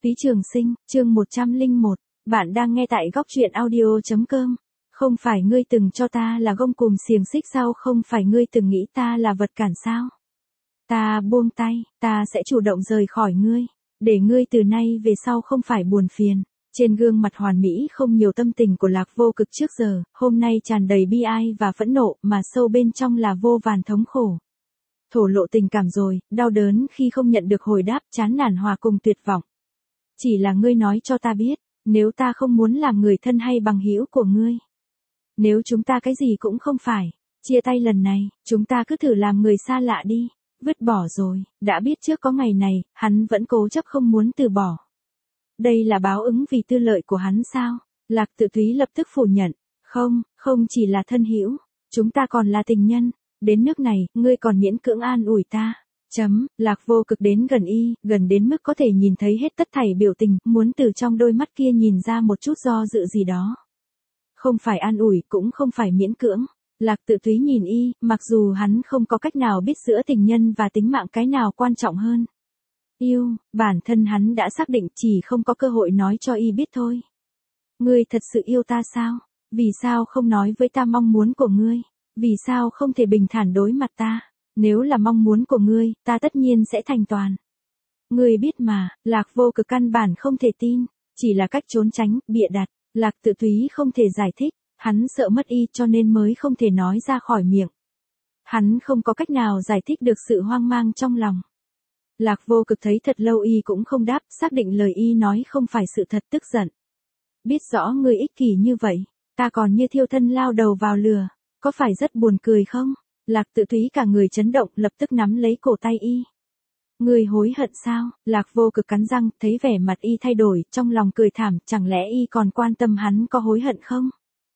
Phí Trường Sinh, chương 101, bạn đang nghe tại góc truyện audio.com. Không phải ngươi từng cho ta là gông cùm xiềng xích sao, không phải ngươi từng nghĩ ta là vật cản sao. Ta buông tay, ta sẽ chủ động rời khỏi ngươi, để ngươi từ nay về sau không phải buồn phiền. Trên gương mặt hoàn mỹ không nhiều tâm tình của Lạc Vô Cực trước giờ, hôm nay tràn đầy bi ai và phẫn nộ, mà sâu bên trong là vô vàn thống khổ. Thổ lộ tình cảm rồi, đau đớn khi không nhận được hồi đáp, chán nản hòa cùng tuyệt vọng. Chỉ là ngươi nói cho ta biết, nếu ta không muốn làm người thân hay bằng hữu của ngươi, nếu chúng ta cái gì cũng không phải, chia tay lần này, chúng ta cứ thử làm người xa lạ đi, vứt bỏ rồi. Đã biết trước có ngày này, hắn vẫn cố chấp không muốn từ bỏ. Đây là báo ứng vì tư lợi của hắn sao? Lạc Tự Thúy lập tức phủ nhận, không chỉ là thân hữu, chúng ta còn là tình nhân. Đến nước này, ngươi còn miễn cưỡng an ủi ta. Lạc Vô Cực đến gần y, gần đến mức có thể nhìn thấy hết tất thảy biểu tình, muốn từ trong đôi mắt kia nhìn ra một chút do dự gì đó. Không phải an ủi, cũng không phải miễn cưỡng. Lạc Tự Thúy nhìn y, mặc dù hắn không có cách nào biết giữa tình nhân và tính mạng cái nào quan trọng hơn. Yêu, bản thân hắn đã xác định, chỉ không có cơ hội nói cho y biết thôi. Ngươi thật sự yêu ta sao? Vì sao không nói với ta mong muốn của ngươi? Vì sao không thể bình thản đối mặt ta? Nếu là mong muốn của ngươi, ta tất nhiên sẽ thành toàn. Ngươi biết mà, Lạc Vô Cực căn bản không thể tin, chỉ là cách trốn tránh, bịa đặt. Lạc Tự Thúy không thể giải thích, hắn sợ mất y cho nên mới không thể nói ra khỏi miệng. Hắn không có cách nào giải thích được sự hoang mang trong lòng. Lạc Vô Cực thấy thật lâu y cũng không đáp, xác định lời y nói không phải sự thật, tức giận. Biết rõ ngươi ích kỷ như vậy, ta còn như thiêu thân lao đầu vào lửa, có phải rất buồn cười không? Lạc Tự Thúy cả người chấn động, lập tức nắm lấy cổ tay y. Ngươi hối hận sao? Lạc Vô Cực cắn răng, thấy vẻ mặt y thay đổi, trong lòng cười thảm, chẳng lẽ y còn quan tâm hắn có hối hận không?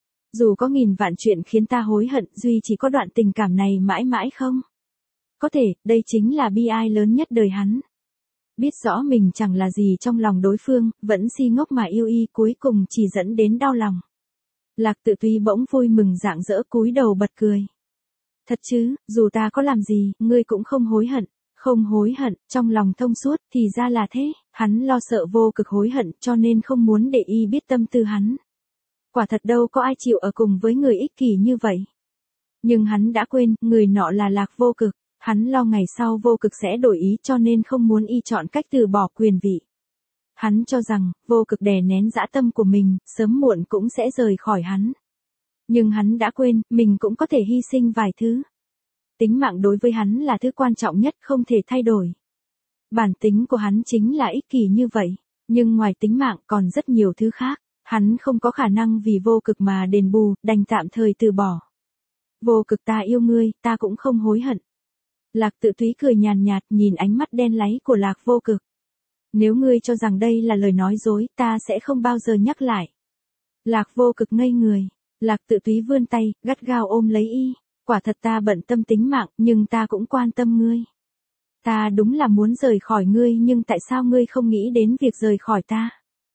Dù có nghìn vạn chuyện khiến ta hối hận, duy chỉ có đoạn tình cảm này mãi mãi không? Có thể, đây chính là bi ai lớn nhất đời hắn. Biết rõ mình chẳng là gì trong lòng đối phương, vẫn si ngốc mà yêu y, cuối cùng chỉ dẫn đến đau lòng. Lạc Tự Thúy bỗng vui mừng rạng rỡ, cúi đầu bật cười. Thật chứ, dù ta có làm gì, ngươi cũng không hối hận. Không hối hận, trong lòng thông suốt, thì ra là thế. Hắn lo sợ Vô Cực hối hận, cho nên không muốn để y biết tâm tư hắn. Quả thật đâu có ai chịu ở cùng với người ích kỷ như vậy. Nhưng hắn đã quên, người nọ là Lạc Vô Cực. Hắn lo ngày sau Vô Cực sẽ đổi ý, cho nên không muốn y chọn cách từ bỏ quyền vị. Hắn cho rằng, Vô Cực đè nén dã tâm của mình, sớm muộn cũng sẽ rời khỏi hắn. Nhưng hắn đã quên, mình cũng có thể hy sinh vài thứ. Tính mạng đối với hắn là thứ quan trọng nhất, không thể thay đổi. Bản tính của hắn chính là ích kỷ như vậy, nhưng ngoài tính mạng còn rất nhiều thứ khác. Hắn không có khả năng vì Vô Cực mà đền bù, đành tạm thời từ bỏ. Vô Cực, ta yêu ngươi, ta cũng không hối hận. Lạc Tự Thúy cười nhàn nhạt, nhìn ánh mắt đen láy của Lạc Vô Cực. Nếu ngươi cho rằng đây là lời nói dối, ta sẽ không bao giờ nhắc lại. Lạc Vô Cực ngây người. Lạc Tự Thúy vươn tay, gắt gao ôm lấy y. Quả thật ta bận tâm tính mạng, nhưng ta cũng quan tâm ngươi. Ta đúng là muốn rời khỏi ngươi, nhưng tại sao ngươi không nghĩ đến việc rời khỏi ta?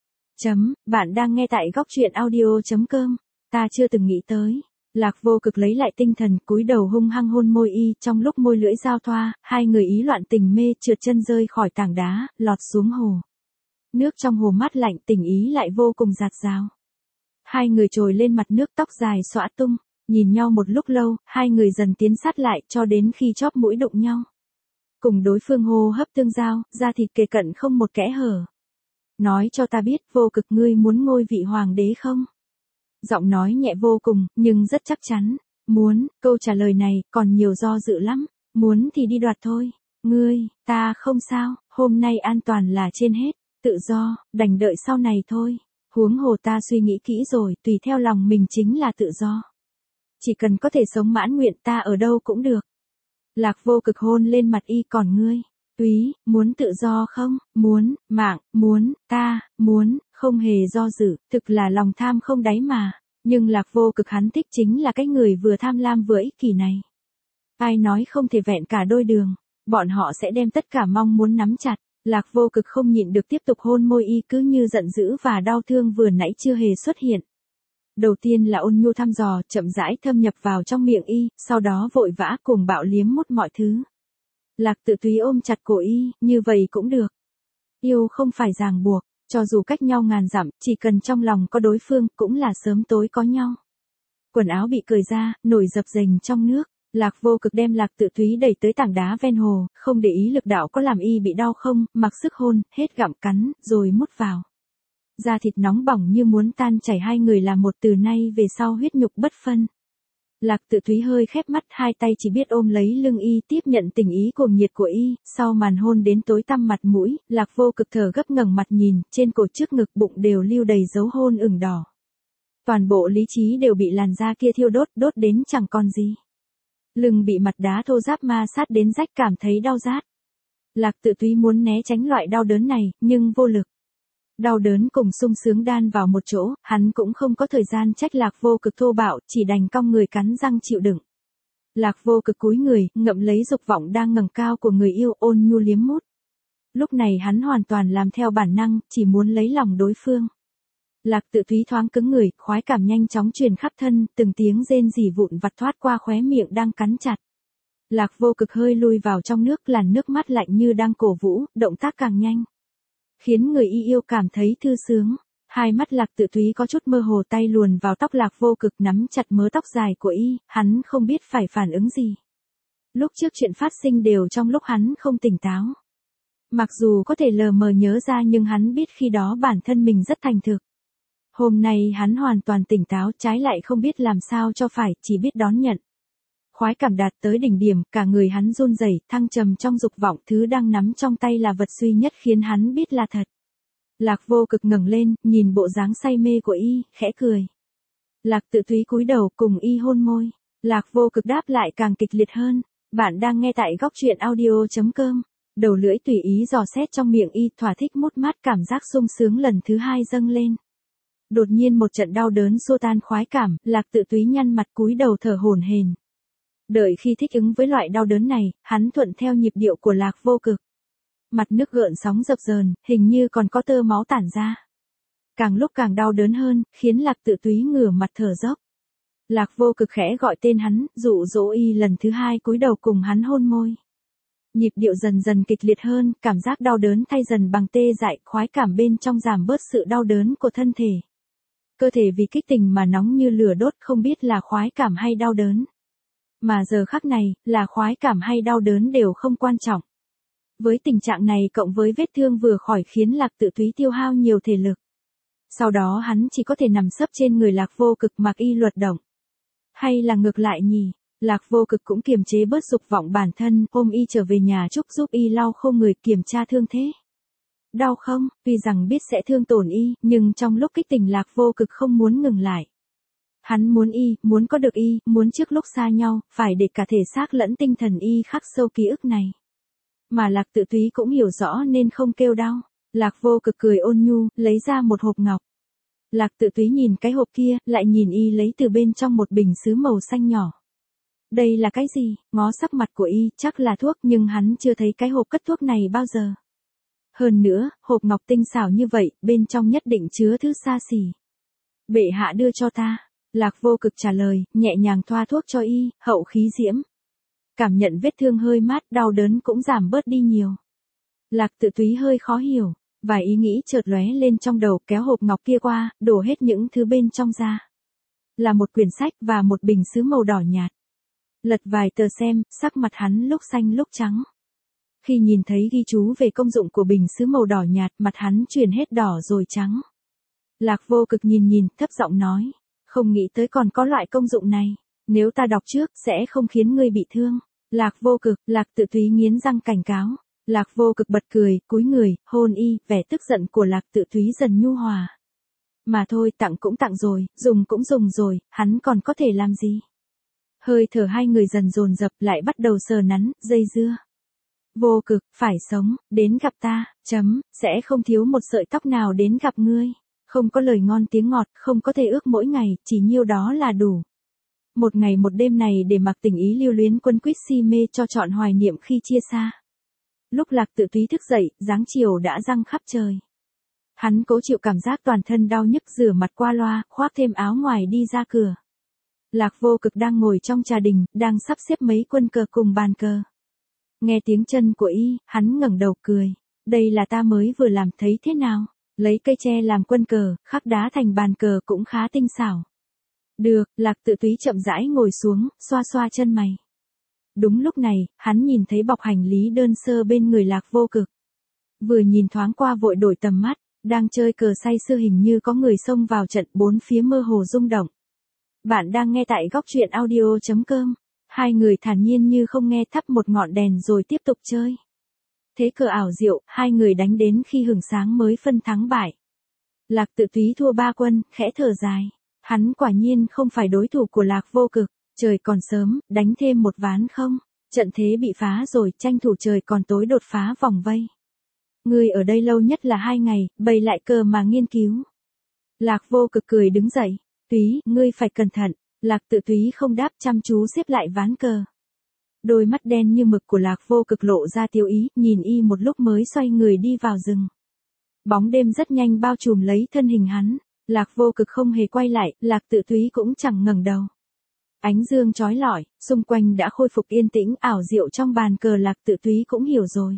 Bạn đang nghe tại góc truyện audio.com. Ta chưa từng nghĩ tới. Lạc Vô Cực lấy lại tinh thần, cúi đầu hung hăng hôn môi y, trong lúc môi lưỡi giao thoa, hai người ý loạn tình mê, trượt chân rơi khỏi tảng đá, lọt xuống hồ. Nước trong hồ mát lạnh, tình ý lại vô cùng dạt dào. Hai người trồi lên mặt nước, tóc dài xõa tung, nhìn nhau một lúc lâu, hai người dần tiến sát lại, cho đến khi chóp mũi đụng nhau. Cùng đối phương hô hấp tương giao, da thịt kề cận không một kẽ hở. Nói cho ta biết, Vô Cực, ngươi muốn ngôi vị hoàng đế không? Giọng nói nhẹ vô cùng, nhưng rất chắc chắn. Muốn, câu trả lời này, còn nhiều do dự lắm. Muốn thì đi đoạt thôi. Ngươi, ta không sao, hôm nay an toàn là trên hết. Tự do, đành đợi sau này thôi. Huống hồ ta suy nghĩ kỹ rồi, tùy theo lòng mình chính là tự do. Chỉ cần có thể sống mãn nguyện, ta ở đâu cũng được. Lạc Vô Cực hôn lên mặt y, còn ngươi, Túy, muốn tự do không? Muốn, mạng, muốn, ta, muốn, không hề do dự, thực là lòng tham không đáy mà. Nhưng Lạc Vô Cực hắn thích chính là cái người vừa tham lam vừa ích kỷ này. Ai nói không thể vẹn cả đôi đường, bọn họ sẽ đem tất cả mong muốn nắm chặt. Lạc Vô Cực không nhịn được tiếp tục hôn môi y, cứ như giận dữ và đau thương vừa nãy chưa hề xuất hiện. Đầu tiên là ôn nhu thăm dò, chậm rãi thâm nhập vào trong miệng y, sau đó vội vã cùng bạo liếm mút mọi thứ. Lạc Tự Thúy ôm chặt cổ y, như vậy cũng được. Yêu không phải ràng buộc, cho dù cách nhau ngàn dặm, chỉ cần trong lòng có đối phương, cũng là sớm tối có nhau. Quần áo bị cởi ra, nổi dập dềnh trong nước. Lạc Vô Cực đem Lạc Tự Túy đẩy tới tảng đá ven hồ, không để ý lực đạo có làm y bị đau không, mặc sức hôn, hết gặm cắn, rồi mút vào. Da thịt nóng bỏng như muốn tan chảy, hai người là một, từ nay về sau huyết nhục bất phân. Lạc Tự Túy hơi khép mắt, hai tay chỉ biết ôm lấy lưng y, tiếp nhận tình ý cuồng nhiệt của y, sau màn hôn đến tối tăm mặt mũi, Lạc Vô Cực thở gấp ngẩng mặt nhìn, trên cổ trước ngực bụng đều lưu đầy dấu hôn ửng đỏ. Toàn bộ lý trí đều bị làn da kia thiêu đốt, đốt đến chẳng còn gì. Lưng bị mặt đá thô ráp ma sát đến rách, cảm thấy đau rát. Lạc Tự Túy muốn né tránh loại đau đớn này, nhưng vô lực. Đau đớn cùng sung sướng đan vào một chỗ, hắn cũng không có thời gian trách Lạc Vô Cực thô bạo, chỉ đành cong người cắn răng chịu đựng. Lạc Vô Cực cúi người, ngậm lấy dục vọng đang ngẩng cao của người yêu, ôn nhu liếm mút. Lúc này hắn hoàn toàn làm theo bản năng, chỉ muốn lấy lòng đối phương. Lạc Tự Túy thoáng cứng người, khoái cảm nhanh chóng truyền khắp thân, từng tiếng rên rỉ vụn vặt thoát qua khóe miệng đang cắn chặt. Lạc Vô Cực hơi lui vào trong nước, làn nước mắt lạnh như đang cổ vũ, động tác càng nhanh. Khiến người yêu cảm thấy thư sướng. Hai mắt Lạc Tự Túy có chút mơ hồ, tay luồn vào tóc Lạc Vô Cực nắm chặt mớ tóc dài của y, hắn không biết phải phản ứng gì. Lúc trước chuyện phát sinh đều trong lúc hắn không tỉnh táo. Mặc dù có thể lờ mờ nhớ ra nhưng hắn biết khi đó bản thân mình rất thành thực. Hôm nay hắn hoàn toàn tỉnh táo, trái lại không biết làm sao cho phải, chỉ biết đón nhận. Khoái cảm đạt tới đỉnh điểm, cả người hắn run rẩy, thăng trầm trong dục vọng, thứ đang nắm trong tay là vật duy nhất khiến hắn biết là thật. Lạc Vô Cực ngẩng lên, nhìn bộ dáng say mê của y, khẽ cười. Lạc Tự Túy cúi đầu cùng y hôn môi. Lạc Vô Cực đáp lại càng kịch liệt hơn. Bạn đang nghe tại góc truyện audio.com. Đầu lưỡi tùy ý dò xét trong miệng y, thỏa thích mút mát, cảm giác sung sướng lần thứ hai dâng lên. Đột nhiên một trận đau đớn xua tan khoái cảm, Lạc Tự Túy nhăn mặt cúi đầu thở hổn hển. Đợi khi thích ứng với loại đau đớn này, hắn thuận theo nhịp điệu của Lạc Vô Cực. Mặt nước gợn sóng dập dờn, hình như còn có tơ máu tản ra. Càng lúc càng đau đớn hơn, khiến Lạc Tự Túy ngửa mặt thở dốc. Lạc Vô Cực khẽ gọi tên hắn, dụ dỗ y lần thứ hai cúi đầu cùng hắn hôn môi. Nhịp điệu dần dần kịch liệt hơn, cảm giác đau đớn thay dần bằng tê dại, khoái cảm bên trong giảm bớt sự đau đớn của thân thể. Cơ thể vì kích tình mà nóng như lửa đốt, không biết là khoái cảm hay đau đớn. Mà giờ khắc này, là khoái cảm hay đau đớn đều không quan trọng. Với tình trạng này cộng với vết thương vừa khỏi khiến Lạc Tự Túy tiêu hao nhiều thể lực. Sau đó hắn chỉ có thể nằm sấp trên người Lạc Vô Cực mặc y luật động. Hay là ngược lại nhỉ? Lạc Vô Cực cũng kiềm chế bớt dục vọng bản thân, ôm y trở về nhà Trúc giúp y lau khô người, kiểm tra thương thế. Đau không? Tuy rằng biết sẽ thương tổn y, nhưng trong lúc kích tình Lạc Vô Cực không muốn ngừng lại. Hắn muốn y, muốn có được y, muốn trước lúc xa nhau, phải để cả thể xác lẫn tinh thần y khắc sâu ký ức này. Mà Lạc Tự Túy cũng hiểu rõ nên không kêu đau. Lạc Vô Cực cười ôn nhu, lấy ra một hộp ngọc. Lạc Tự Túy nhìn cái hộp kia, lại nhìn y lấy từ bên trong một bình sứ màu xanh nhỏ. Đây là cái gì? Ngó sắc mặt của y, chắc là thuốc, nhưng hắn chưa thấy cái hộp cất thuốc này bao giờ. Hơn nữa, hộp ngọc tinh xảo như vậy, bên trong nhất định chứa thứ xa xỉ. Bệ hạ đưa cho ta. Lạc Vô Cực trả lời, nhẹ nhàng thoa thuốc cho y, hậu khí diễm. Cảm nhận vết thương hơi mát, đau đớn cũng giảm bớt đi nhiều. Lạc Tự Túy hơi khó hiểu, vài ý nghĩ chợt lóe lên trong đầu, kéo hộp ngọc kia qua, đổ hết những thứ bên trong ra. Là một quyển sách và một bình sứ màu đỏ nhạt. Lật vài tờ xem, sắc mặt hắn lúc xanh lúc trắng. Khi nhìn thấy ghi chú về công dụng của bình sứ màu đỏ nhạt, mặt hắn chuyển hết đỏ rồi trắng. Lạc Vô Cực nhìn, thấp giọng nói, không nghĩ tới còn có loại công dụng này. Nếu ta đọc trước, sẽ không khiến ngươi bị thương. Lạc Vô Cực, Lạc Tự Túy nghiến răng cảnh cáo. Lạc Vô Cực bật cười, cúi người, hôn y, vẻ tức giận của Lạc Tự Túy dần nhu hòa. Mà thôi, tặng cũng tặng rồi, dùng cũng dùng rồi, hắn còn có thể làm gì? Hơi thở hai người dần dồn dập, lại bắt đầu sờ nắn, dây dưa. Vô Cực, phải sống, đến gặp ta, sẽ không thiếu một sợi tóc nào đến gặp ngươi. Không có lời ngon tiếng ngọt, không có thể ước mỗi ngày, chỉ nhiêu đó là đủ. Một ngày một đêm này để mặc tình ý lưu luyến quân quýt si mê cho trọn hoài niệm khi chia xa. Lúc Lạc Tự Túy thức dậy, dáng chiều đã răng khắp trời. Hắn cố chịu cảm giác toàn thân đau nhức, rửa mặt qua loa, khoác thêm áo ngoài đi ra cửa. Lạc Vô Cực đang ngồi trong trà đình, đang sắp xếp mấy quân cờ cùng bàn cờ. Nghe tiếng chân của y, hắn ngẩng đầu cười. đây là ta mới vừa làm, thấy thế nào? Lấy cây tre làm quân cờ, khắc đá thành bàn cờ cũng khá tinh xảo. Được, Lạc Tự Túy chậm rãi ngồi xuống, xoa xoa chân mày. Đúng lúc này, hắn nhìn thấy bọc hành lý đơn sơ bên người Lạc Vô Cực. Vừa nhìn thoáng qua vội đổi tầm mắt, đang chơi cờ say sưa hình như có người xông vào trận, bốn phía mơ hồ rung động. Bạn đang nghe tại góc truyện audio.com. Hai người thản nhiên như không nghe, thắp một ngọn đèn rồi tiếp tục chơi. Thế cờ ảo diệu, hai người đánh đến khi hửng sáng mới phân thắng bại. Lạc Tự Túy thua 3 quân, khẽ thở dài. Hắn quả nhiên không phải đối thủ của Lạc Vô Cực. Trời còn sớm, đánh thêm một ván không? Trận thế bị phá rồi, tranh thủ trời còn tối đột phá vòng vây. Ngươi ở đây lâu nhất là 2 ngày, bày lại cờ mà nghiên cứu. Lạc Vô Cực cười đứng dậy. Túy, ngươi phải cẩn thận. Lạc Tự Túy không đáp, chăm chú xếp lại ván cờ. Đôi mắt đen như mực của Lạc Vô Cực lộ ra tiêu ý, nhìn y một lúc mới xoay người đi vào rừng. Bóng đêm rất nhanh bao trùm lấy thân hình hắn. Lạc Vô Cực không hề quay lại, Lạc Tự Túy cũng chẳng ngẩng đầu. Ánh dương chói lọi, xung quanh đã khôi phục yên tĩnh, ảo diệu trong bàn cờ Lạc Tự Túy cũng hiểu rồi.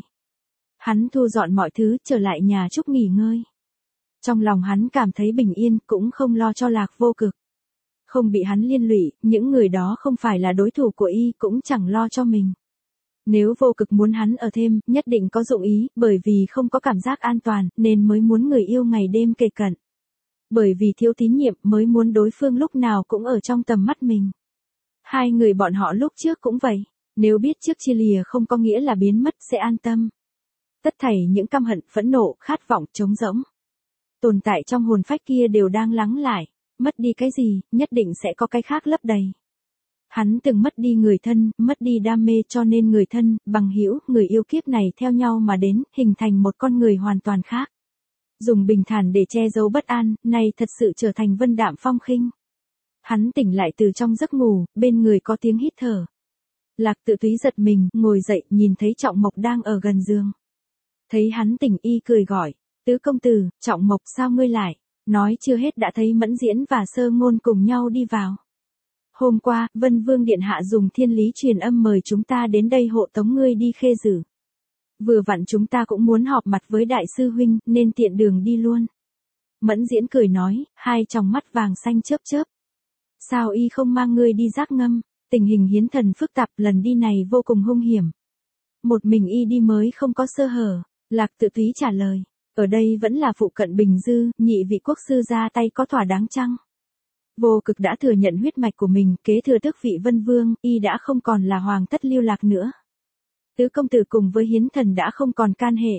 Hắn thu dọn mọi thứ, trở lại nhà Trúc nghỉ ngơi. Trong lòng hắn cảm thấy bình yên, cũng không lo cho Lạc Vô Cực. Không bị hắn liên lụy, những người đó không phải là đối thủ của y, cũng chẳng lo cho mình. Nếu Vô Cực muốn hắn ở thêm, nhất định có dụng ý, bởi vì không có cảm giác an toàn, nên mới muốn người yêu ngày đêm kề cận. Bởi vì thiếu tín nhiệm mới muốn đối phương lúc nào cũng ở trong tầm mắt mình. Hai người bọn họ lúc trước cũng vậy, nếu biết trước chia lìa không có nghĩa là biến mất sẽ an tâm. Tất thảy những căm hận, phẫn nộ, khát vọng, trống rỗng. Tồn tại trong hồn phách kia đều đang lắng lại, mất đi cái gì, nhất định sẽ có cái khác lấp đầy. Hắn từng mất đi người thân, mất đi đam mê, cho nên người thân, bằng hữu, người yêu kiếp này theo nhau mà đến, hình thành một con người hoàn toàn khác. Dùng bình thản để che giấu bất an, nay thật sự trở thành vân đạm phong khinh. Hắn tỉnh lại từ trong giấc ngủ, bên người có tiếng hít thở. Lạc Tự Túy giật mình, ngồi dậy, nhìn thấy Trọng Mộc đang ở gần giường. Thấy hắn tỉnh, y cười gọi, Tứ công tử, Trọng Mộc sao ngươi lại? Nói chưa hết đã thấy Mẫn Diễn và Sơ Ngôn cùng nhau đi vào. Hôm qua, Vân Vương Điện Hạ dùng thiên lý truyền âm mời chúng ta đến đây hộ tống ngươi đi Khê Dử. Vừa vặn chúng ta cũng muốn họp mặt với đại sư huynh, nên tiện đường đi luôn. Mẫn Diễn cười nói, hai tròng mắt vàng xanh chớp chớp. Sao y không mang ngươi đi giác ngâm? Tình hình hiến thần phức tạp, lần đi này vô cùng hung hiểm. Một mình y đi mới không có sơ hở. Lạc Tự Túy trả lời, ở đây vẫn là phụ cận Bình Dư, nhị vị quốc sư ra tay có thỏa đáng chăng? Vô Cực đã thừa nhận huyết mạch của mình, kế thừa tước vị Vân Vương, y đã không còn là hoàng thất lưu lạc nữa. Tứ công tử cùng với hiến thần đã không còn can hệ.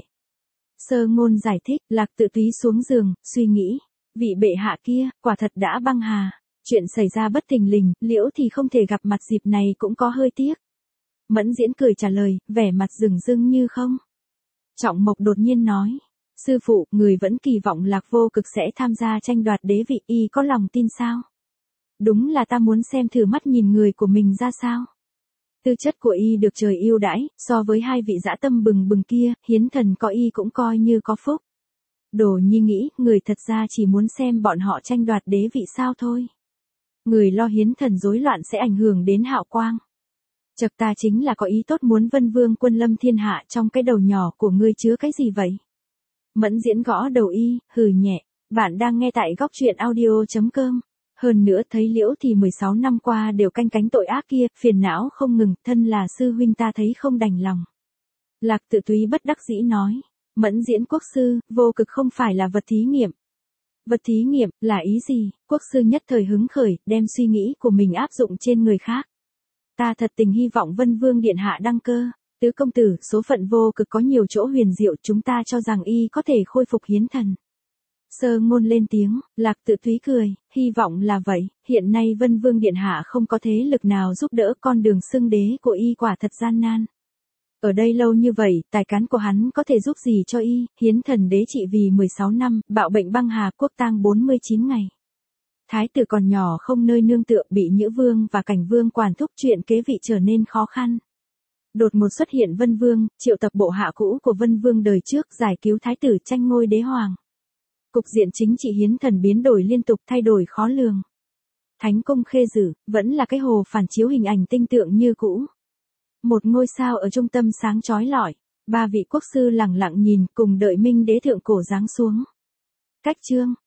Sơ Ngôn giải thích, Lạc Tự Túy xuống giường, suy nghĩ, vị bệ hạ kia, quả thật đã băng hà. Chuyện xảy ra bất thình lình, liễu thì không thể gặp mặt dịp này cũng có hơi tiếc. Mẫn Diễn cười trả lời, vẻ mặt rừng rưng như không. Trọng Mộc đột nhiên nói, sư phụ, người vẫn kỳ vọng Lạc Vô Cực sẽ tham gia tranh đoạt đế vị, y có lòng tin sao? Đúng là ta muốn xem thử mắt nhìn người của mình ra sao. Tư chất của y được trời yêu đãi, so với hai vị dã tâm bừng bừng kia, hiến thần có y cũng coi như có phúc. Đồ Nhi nghĩ, người thật ra chỉ muốn xem bọn họ tranh đoạt đế vị sao thôi. Người lo hiến thần rối loạn sẽ ảnh hưởng đến hạo quang. Chật, ta chính là có ý tốt muốn Vân Vương quân lâm thiên hạ, trong cái đầu nhỏ của ngươi chứa cái gì vậy? Mẫn Diễn gõ đầu y, hừ nhẹ, bạn đang nghe tại góc truyện audio.com. Hơn nữa thấy liễu thì 16 năm qua đều canh cánh tội ác kia, phiền não không ngừng, thân là sư huynh ta thấy không đành lòng. Lạc Tự Túy bất đắc dĩ nói, Mẫn Diễn quốc sư, Vô Cực không phải là vật thí nghiệm. Vật thí nghiệm, là ý gì? Quốc sư nhất thời hứng khởi, đem suy nghĩ của mình áp dụng trên người khác. Ta thật tình hy vọng Vân Vương Điện Hạ đăng cơ. Tứ công tử, số phận Vô Cực có nhiều chỗ huyền diệu, chúng ta cho rằng y có thể khôi phục hiến thần. Sơ Ngôn lên tiếng, Lạc Tự Túy cười, hy vọng là vậy, hiện nay Vân Vương Điện Hạ không có thế lực nào giúp đỡ, con đường xưng đế của y quả thật gian nan. Ở đây lâu như vậy, tài cán của hắn có thể giúp gì cho y, hiến thần đế trị vì 16 năm, bạo bệnh băng hà, quốc tang 49 ngày. Thái tử còn nhỏ không nơi nương tựa, bị Nhữ Vương và Cảnh Vương quản thúc, chuyện kế vị trở nên khó khăn. Đột ngột xuất hiện Vân Vương, triệu tập bộ hạ cũ của Vân Vương đời trước, giải cứu thái tử, tranh ngôi đế hoàng. Cục diện chính trị hiến thần biến đổi liên tục, thay đổi khó lường. Thánh cung Khê Dử, vẫn là cái hồ phản chiếu hình ảnh tinh tượng như cũ. Một ngôi sao ở trung tâm sáng chói lọi, Ba vị quốc sư lẳng lặng nhìn cùng đợi Minh đế thượng cổ giáng xuống. Cách chương